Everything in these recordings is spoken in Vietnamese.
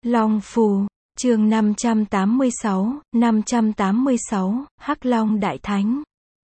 Long phù, chương 586, Hắc Long Đại Thánh.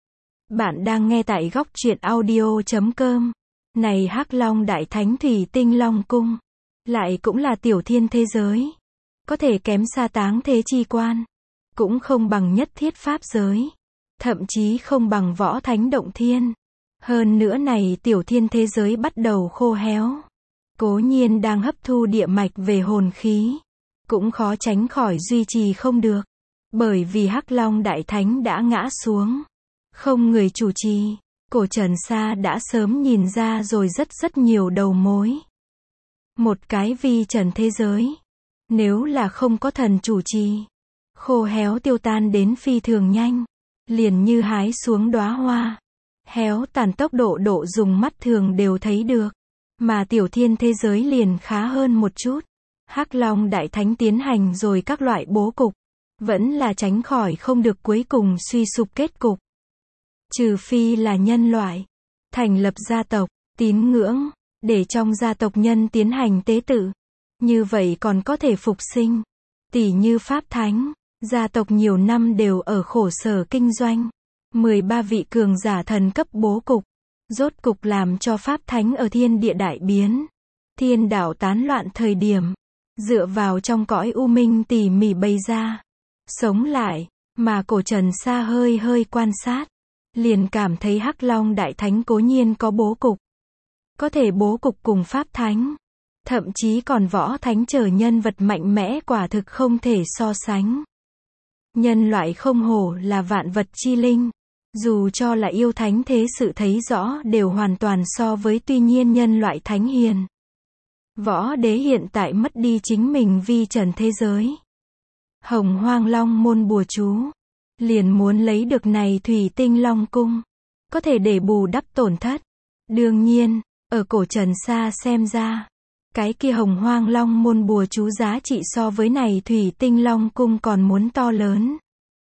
Bạn đang nghe tại góc truyện audio.com. Này Hắc Long Đại Thánh thủy tinh Long cung, lại cũng là tiểu thiên thế giới. Có thể kém xa táng thế chi quan, cũng không bằng nhất thiết pháp giới, thậm chí không bằng võ thánh động thiên. Hơn nữa này tiểu thiên thế giới bắt đầu khô héo. Cố nhiên đang hấp thu địa mạch về hồn khí, cũng khó tránh khỏi duy trì không được. Bởi vì Hắc Long Đại Thánh đã ngã xuống, không người chủ trì, cổ Trần Sa đã sớm nhìn ra rồi rất nhiều đầu mối. Một cái vi trần thế giới, nếu là không có thần chủ trì, khô héo tiêu tan đến phi thường nhanh, liền như hái xuống đóa hoa, héo tàn tốc độ dùng mắt thường đều thấy được. Mà tiểu thiên thế giới liền khá hơn một chút. Hắc Long Đại Thánh tiến hành rồi các loại bố cục, vẫn là tránh khỏi không được cuối cùng suy sụp kết cục. Trừ phi là nhân loại, thành lập gia tộc, tín ngưỡng, để trong gia tộc nhân tiến hành tế tự. Như vậy còn có thể phục sinh. Tỷ như Pháp Thánh, gia tộc nhiều năm đều ở khổ sở kinh doanh. 13 vị cường giả thần cấp bố cục. Rốt cục làm cho Pháp Thánh ở thiên địa đại biến. Thiên đạo tán loạn thời điểm. Dựa vào trong cõi u minh tỉ mỉ bày ra. Sống lại, mà cổ Trần Sa hơi quan sát. Liền cảm thấy Hắc Long Đại Thánh cố nhiên có bố cục. Có thể bố cục cùng Pháp Thánh. Thậm chí còn võ thánh trở nhân vật mạnh mẽ quả thực không thể so sánh. Nhân loại không hổ là vạn vật chi linh. Dù cho là yêu thánh thế sự thấy rõ đều hoàn toàn so với tuy nhiên nhân loại thánh hiền. Võ đế hiện tại mất đi chính mình vi trần thế giới. Hồng Hoang Long môn bùa chú. Liền muốn lấy được này thủy tinh Long cung. Có thể để bù đắp tổn thất. Đương nhiên, ở cổ Trần Sa xem ra. Cái kia Hồng Hoang Long môn bùa chú giá trị so với này thủy tinh Long cung còn muốn to lớn.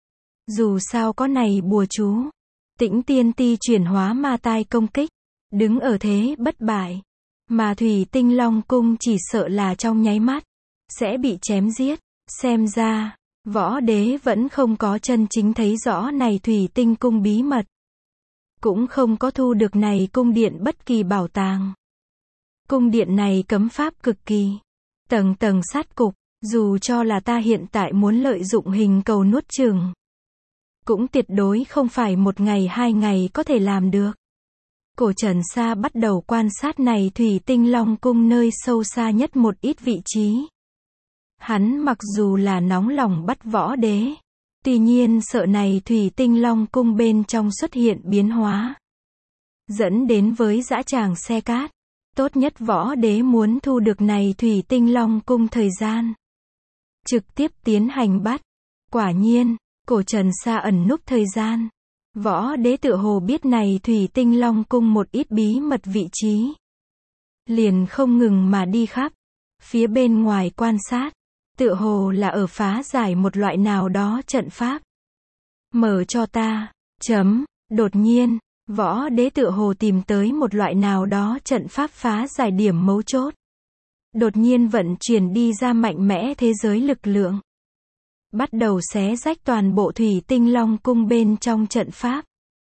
Dù sao có này bùa chú. Tĩnh tiên ti chuyển hóa ma tai công kích, đứng ở thế bất bại. Mà thủy tinh Long cung chỉ sợ là trong nháy mắt, sẽ bị chém giết. Xem ra, võ đế vẫn không có chân chính thấy rõ này thủy tinh cung bí mật. Cũng không có thu được này cung điện bất kỳ bảo tàng. Cung điện này cấm pháp cực kỳ. Tầng tầng sát cục, dù cho là ta hiện tại muốn lợi dụng hình cầu nuốt chửng. Cũng tuyệt đối không phải một ngày 2 ngày có thể làm được. Cổ Trần Sa bắt đầu quan sát này thủy tinh Long cung nơi sâu xa nhất một ít vị trí. Hắn mặc dù là nóng lòng bắt võ đế. Tuy nhiên sợ này thủy tinh Long cung bên trong xuất hiện biến hóa. Dẫn đến với dã tràng xe cát. Tốt nhất võ đế muốn thu được này thủy tinh Long cung thời gian. Trực tiếp tiến hành bắt. Quả nhiên. Cổ Trần Sa ẩn núp thời gian. Võ đế tựa hồ biết này thủy tinh Long cung một ít bí mật vị trí. Liền không ngừng mà đi khắp. Phía bên ngoài quan sát. Tựa hồ là ở phá giải một loại nào đó trận pháp. Mở cho ta. Đột nhiên, võ đế tựa hồ tìm tới một loại nào đó trận pháp phá giải điểm mấu chốt. Đột nhiên vận chuyển đi ra mạnh mẽ thế giới lực lượng. Bắt đầu xé rách toàn bộ thủy tinh Long cung bên trong trận pháp.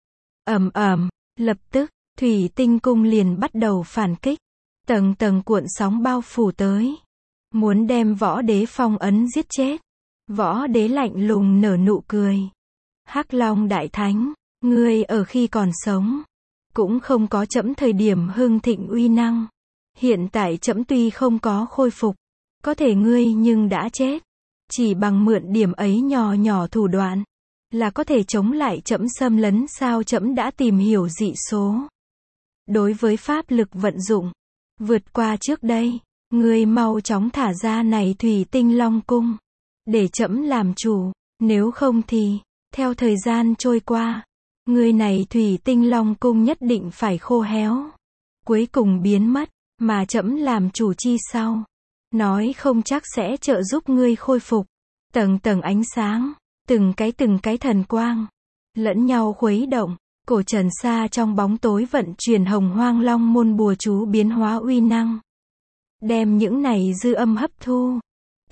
Lập tức, thủy tinh cung liền bắt đầu phản kích. Tầng tầng cuộn sóng bao phủ tới. Muốn đem võ đế phong ấn giết chết. Võ đế lạnh lùng nở nụ cười. Hắc Long Đại Thánh, ngươi ở khi còn sống. Cũng không có trẫm thời điểm hưng thịnh uy năng. Hiện tại trẫm tuy không có khôi phục. Có thể ngươi nhưng đã chết. Chỉ bằng mượn điểm ấy nhỏ thủ đoạn, là có thể chống lại trẫm xâm lấn sao trẫm đã tìm hiểu dị số. Đối với pháp lực vận dụng, vượt qua trước đây, ngươi mau chóng thả ra này thủy tinh Long cung. Để trẫm làm chủ, nếu không thì, theo thời gian trôi qua, ngươi này thủy tinh Long cung nhất định phải khô héo. Cuối cùng biến mất, mà trẫm làm chủ chi sau. Nói không chắc sẽ trợ giúp ngươi khôi phục. Tầng tầng ánh sáng, từng cái thần quang, lẫn nhau khuấy động. Cổ Trần Sa trong bóng tối vận chuyển Hồng Hoang Long môn bùa chú biến hóa uy năng. Đem những này dư âm hấp thu.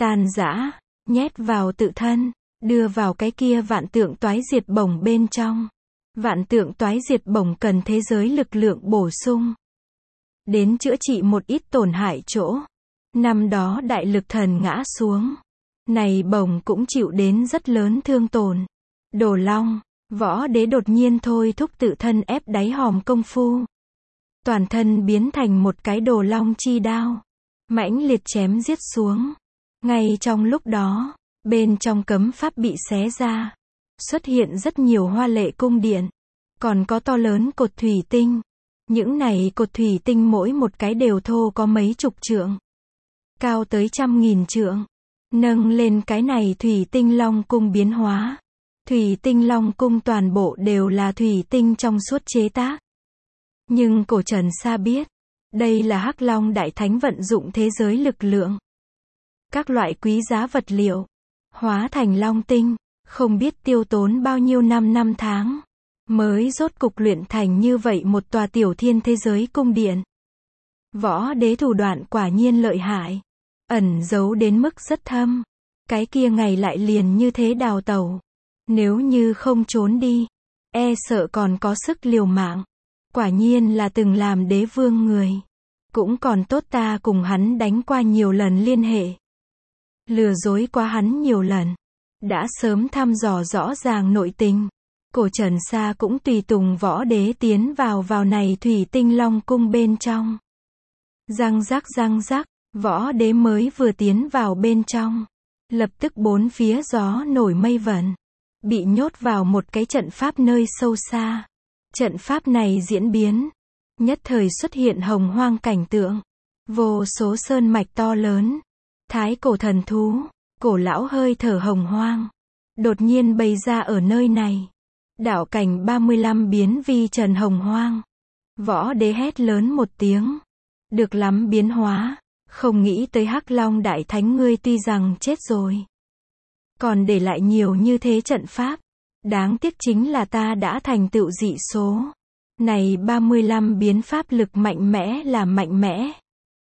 tan rã, nhét vào tự thân, đưa vào cái kia vạn tượng toái diệt bổng bên trong. Vạn tượng toái diệt bổng cần thế giới lực lượng bổ sung, đến chữa trị một ít tổn hại chỗ. Năm đó đại lực thần ngã xuống, này bổng cũng chịu đến rất lớn thương tổn. Đồ Long, Võ Đế đột nhiên thôi thúc tự thân ép đáy hòm công phu. Toàn thân biến thành một cái Đồ Long chi đao, mãnh liệt chém giết xuống. Ngay trong lúc đó, bên trong cấm pháp bị xé ra, xuất hiện rất nhiều hoa lệ cung điện, còn có to lớn cột thủy tinh. Những này cột thủy tinh mỗi một cái đều thô có mấy chục trượng, cao tới 100.000 trượng. Nâng lên cái này thủy tinh long cung biến hóa. Thủy tinh long cung toàn bộ đều là thủy tinh trong suốt chế tác. Nhưng Cổ Trần Sa biết, đây là Hắc Long Đại Thánh vận dụng thế giới lực lượng. Các loại quý giá vật liệu, hóa thành long tinh, không biết tiêu tốn bao nhiêu năm tháng, mới rốt cục luyện thành như vậy một tòa tiểu thiên thế giới cung điện. Võ Đế thủ đoạn quả nhiên lợi hại, ẩn giấu đến mức rất thâm. Cái kia ngày lại liền như thế đào tẩu. Nếu như không trốn đi, e sợ còn có sức liều mạng. Quả nhiên là từng làm đế vương người. Cũng còn tốt ta cùng hắn đánh qua nhiều lần liên hệ. Lừa dối qua hắn nhiều lần. Đã sớm thăm dò rõ ràng nội tình. Cổ Trần Sa cũng tùy tùng Võ Đế tiến vào này thủy tinh long cung bên trong. Răng rắc, Võ Đế mới vừa tiến vào bên trong, lập tức bốn phía gió nổi mây vẩn, bị nhốt vào một cái trận pháp nơi sâu xa. Trận pháp này diễn biến, nhất thời xuất hiện hồng hoang cảnh tượng, vô số sơn mạch to lớn, thái cổ thần thú, cổ lão hơi thở hồng hoang, đột nhiên bày ra ở nơi này. Đạo cảnh 35 biến vi trần hồng hoang. Võ Đế hét lớn một tiếng, được lắm biến hóa. Không nghĩ tới Hắc Long Đại Thánh ngươi tuy rằng chết rồi, còn để lại nhiều như thế trận pháp. Đáng tiếc chính là ta đã thành tựu dị số. Này 35 biến pháp lực mạnh mẽ là mạnh mẽ,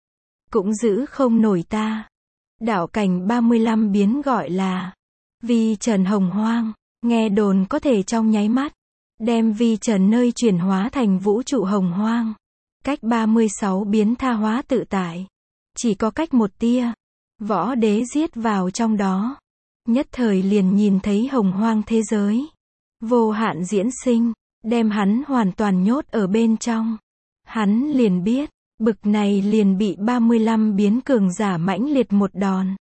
cũng giữ không nổi ta. Đạo cảnh 35 biến gọi là vi trần hồng hoang, nghe đồn có thể trong nháy mắt đem vi trần nơi chuyển hóa thành vũ trụ hồng hoang. Cách 36 biến tha hóa tự tại, chỉ có cách một tia. Võ Đế giết vào trong đó, nhất thời liền nhìn thấy hồng hoang thế giới, vô hạn diễn sinh, đem hắn hoàn toàn nhốt ở bên trong. Hắn liền biết, bực này liền bị 35 biến cường giả mãnh liệt một đòn.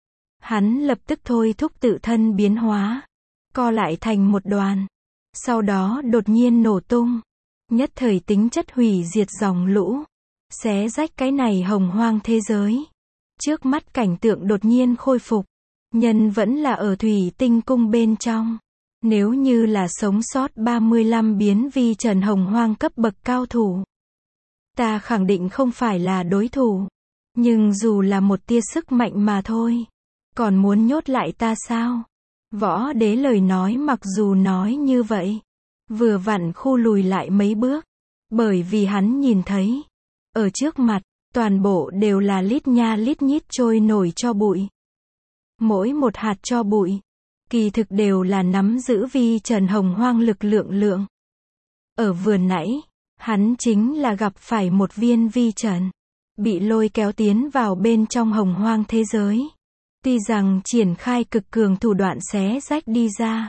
Hắn lập tức thôi thúc tự thân biến hóa, co lại thành một đoàn, sau đó đột nhiên nổ tung, nhất thời tính chất hủy diệt dòng lũ, xé rách cái này hồng hoang thế giới. Trước mắt cảnh tượng đột nhiên khôi phục, nhân vẫn là ở thủy tinh cung bên trong. Nếu như là sống sót 35 biến vi trần hồng hoang cấp bậc cao thủ, ta khẳng định không phải là đối thủ. Nhưng dù là một tia sức mạnh mà thôi, còn muốn nhốt lại ta sao? Võ Đế lời nói mặc dù nói như vậy, vừa vặn khu lùi lại mấy bước, bởi vì hắn nhìn thấy, ở trước mặt, toàn bộ đều là lít nha lít nhít trôi nổi tro bụi. Mỗi một hạt tro bụi, kỳ thực đều là nắm giữ vi trần hồng hoang lực lượng. Ở vừa nãy, hắn chính là gặp phải một viên vi trần, bị lôi kéo tiến vào bên trong hồng hoang thế giới. Tuy rằng triển khai cực cường thủ đoạn xé rách đi ra,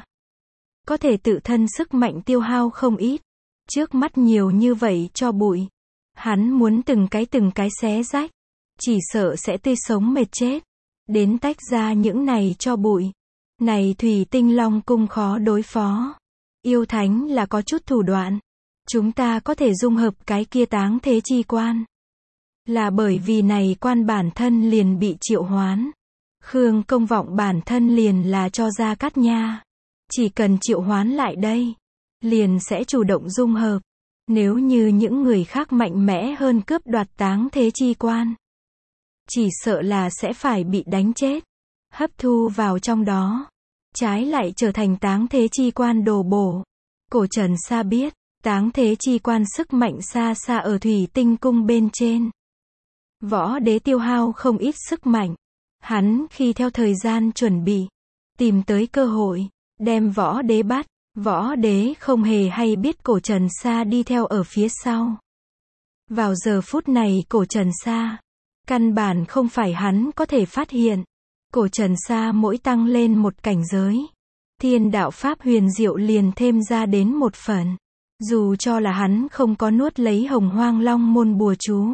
có thể tự thân sức mạnh tiêu hao không ít. Trước mắt nhiều như vậy cho bụi, hắn muốn từng cái xé rách, chỉ sợ sẽ tươi sống mệt chết. Đến tách ra những này cho bụi. Này thủy tinh long cung khó đối phó. Yêu thánh là có chút thủ đoạn. Chúng ta có thể dung hợp cái kia táng thế chi quan, là bởi vì này quan bản thân liền bị triệu hoán. Khương Công Vọng bản thân liền là cho Gia Cát Nha. Chỉ cần triệu hoán lại đây, liền sẽ chủ động dung hợp. Nếu như những người khác mạnh mẽ hơn cướp đoạt táng thế chi quan, chỉ sợ là sẽ phải bị đánh chết, hấp thu vào trong đó, trái lại trở thành táng thế chi quan đồ bổ. Cổ Trần Sa biết, táng thế chi quan sức mạnh xa xa ở thủy tinh cung bên trên. Võ Đế tiêu hao không ít sức mạnh, Hắn khi theo thời gian chuẩn bị, tìm tới cơ hội, đem Võ Đế bắt. Võ Đế không hề hay biết Cổ Trần Sa đi theo ở phía sau. Vào giờ phút này Cổ Trần Sa, căn bản không phải hắn có thể phát hiện. Cổ Trần Sa mỗi tăng lên một cảnh giới, thiên đạo pháp huyền diệu liền thêm ra đến một phần. Dù cho là hắn không có nuốt lấy Hồng Hoang Long môn bùa chú,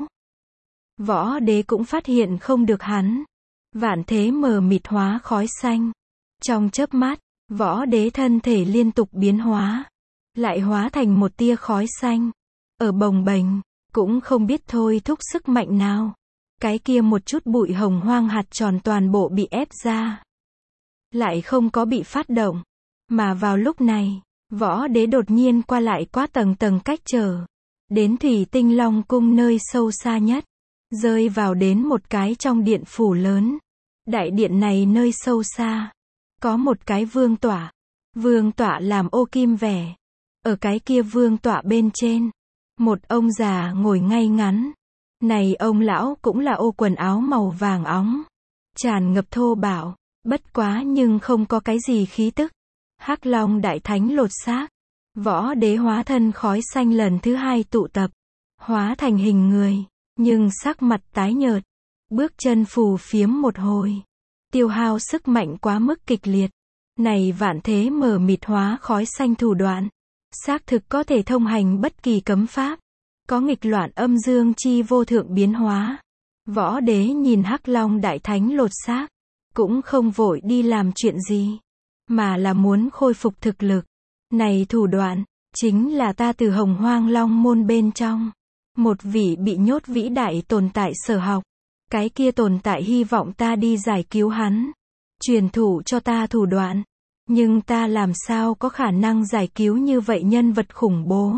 Võ Đế cũng phát hiện không được hắn. Vạn thế mờ mịt hóa khói xanh. Trong chớp mắt, Võ Đế thân thể liên tục biến hóa, lại hóa thành một tia khói xanh. Ở bồng bềnh, cũng không biết thôi thúc sức mạnh nào. Cái kia một chút bụi hồng hoang hạt tròn toàn bộ bị ép ra. Lại không có bị phát động. Mà vào lúc này, Võ Đế đột nhiên qua lại quá tầng tầng cách trở. Đến Thủy Tinh Long cung nơi sâu xa nhất. Rơi vào đến một cái trong điện phủ lớn. Đại điện này nơi sâu xa, có một cái vương tọa. Vương tọa làm ô kim vẻ. Ở cái kia vương tọa bên trên, một ông già ngồi ngay ngắn. Này ông lão cũng là ô quần áo màu vàng óng, tràn ngập thô bạo, bất quá nhưng không có cái gì khí tức. Hắc Long đại thánh lột xác. Võ Đế hóa thân khói xanh lần thứ hai tụ tập, hóa thành hình người, nhưng sắc mặt tái nhợt, bước chân phù phiếm một hồi, tiêu hao sức mạnh quá mức kịch liệt. Này vạn thế mờ mịt hóa khói xanh thủ đoạn, xác thực có thể thông hành bất kỳ cấm pháp, có nghịch loạn âm dương chi vô thượng biến hóa. Võ Đế nhìn Hắc Long đại thánh lột xác, cũng không vội đi làm chuyện gì, mà là muốn khôi phục thực lực. Này thủ đoạn, chính là ta từ Hồng Hoang Long môn bên trong, một vị bị nhốt vĩ đại tồn tại sở học. Cái kia tồn tại hy vọng ta đi giải cứu hắn, truyền thụ cho ta thủ đoạn. Nhưng ta làm sao có khả năng giải cứu như vậy nhân vật khủng bố.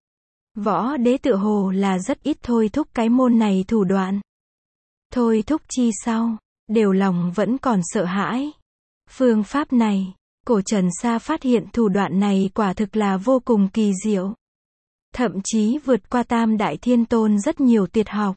Võ Đế tựa hồ là rất ít thôi thúc cái môn này thủ đoạn. Thôi thúc chi sau, đều lòng vẫn còn sợ hãi. Phương pháp này, Cổ Trần Sa phát hiện thủ đoạn này quả thực là vô cùng kỳ diệu. Thậm chí vượt qua Tam Đại Thiên Tôn rất nhiều tuyệt học.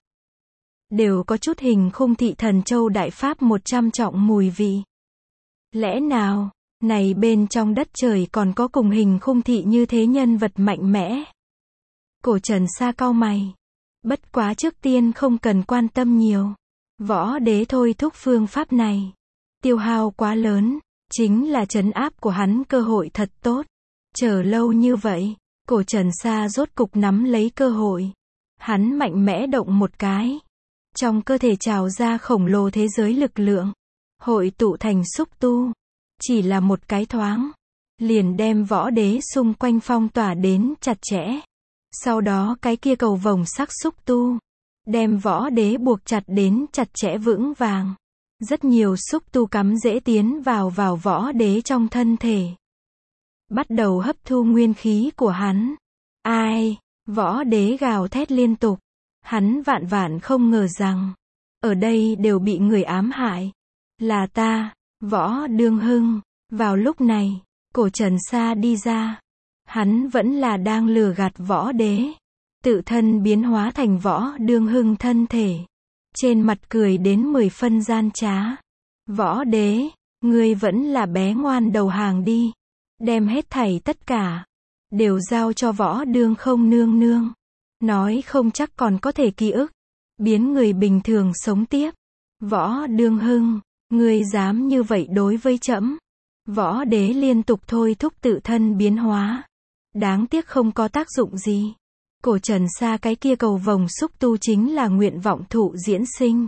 Đều có chút hình khung thị thần châu đại pháp 100 trọng mùi vị. Lẽ nào, này bên trong đất trời còn có cùng hình khung thị như thế nhân vật mạnh mẽ? Cổ Trần Sa cau mày. Bất quá trước tiên không cần quan tâm nhiều. Võ Đế thôi thúc phương pháp này, tiêu hao quá lớn, chính là trấn áp của hắn cơ hội thật tốt. Chờ lâu như vậy, Cổ Trần Sa rốt cục nắm lấy cơ hội. Hắn mạnh mẽ động một cái. Trong cơ thể trào ra khổng lồ thế giới lực lượng, hội tụ thành xúc tu. Chỉ là một cái thoáng, liền đem Võ Đế xung quanh phong tỏa đến chặt chẽ. Sau đó cái kia cầu vồng sắc xúc tu, đem Võ Đế buộc chặt đến chặt chẽ vững vàng. Rất nhiều xúc tu cắm dễ tiến vào Võ Đế trong thân thể, bắt đầu hấp thu nguyên khí của hắn. Ai? Võ Đế gào thét liên tục. Hắn vạn vạn không ngờ rằng, ở đây đều bị người ám hại. Là ta, Võ Đương Hưng. Vào lúc này, Cổ Trần Sa đi ra. Hắn vẫn là đang lừa gạt Võ Đế. Tự thân biến hóa thành Võ Đương Hưng thân thể. Trên mặt cười đến 10 phân gian trá. Võ Đế, ngươi vẫn là bé ngoan đầu hàng đi. Đem hết thảy tất cả, đều giao cho Võ Đương không nương nương. Nói không chắc còn có thể ký ức, biến người bình thường sống tiếp. Võ Đương Hưng, ngươi dám như vậy đối với trẫm? Võ Đế liên tục thôi thúc tự thân biến hóa. Đáng tiếc không có tác dụng gì. Cổ Trần Sa cái kia cầu vồng xúc tu chính là nguyện vọng thụ diễn sinh.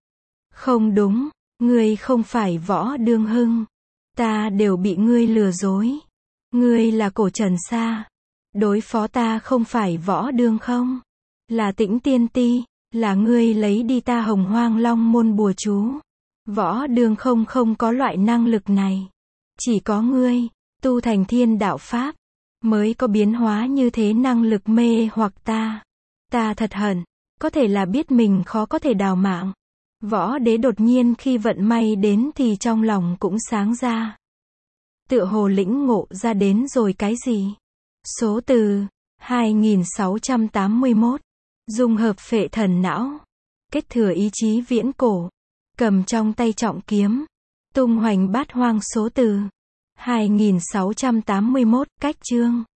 Không đúng, ngươi không phải Võ Đương Hưng. Ta đều bị ngươi lừa dối. Ngươi là Cổ Trần Sa. Đối phó ta không phải Võ Đương không? Là Tĩnh Tiên Ti, là ngươi lấy đi ta Hồng Hoang Long môn bùa chú. Võ Đương không có loại năng lực này. Chỉ có ngươi, tu thành thiên đạo pháp, mới có biến hóa như thế năng lực mê hoặc ta. Ta thật hận, có thể là biết mình khó có thể đào mạng. Võ Đế đột nhiên khi vận may đến thì trong lòng cũng sáng ra. Tựa hồ lĩnh ngộ ra đến rồi cái gì? Số từ 2681. Dung hợp phệ thần não. Kết thừa ý chí viễn cổ. cầm trong tay trọng kiếm, tung hoành bát hoang số từ. 2681, cách chương.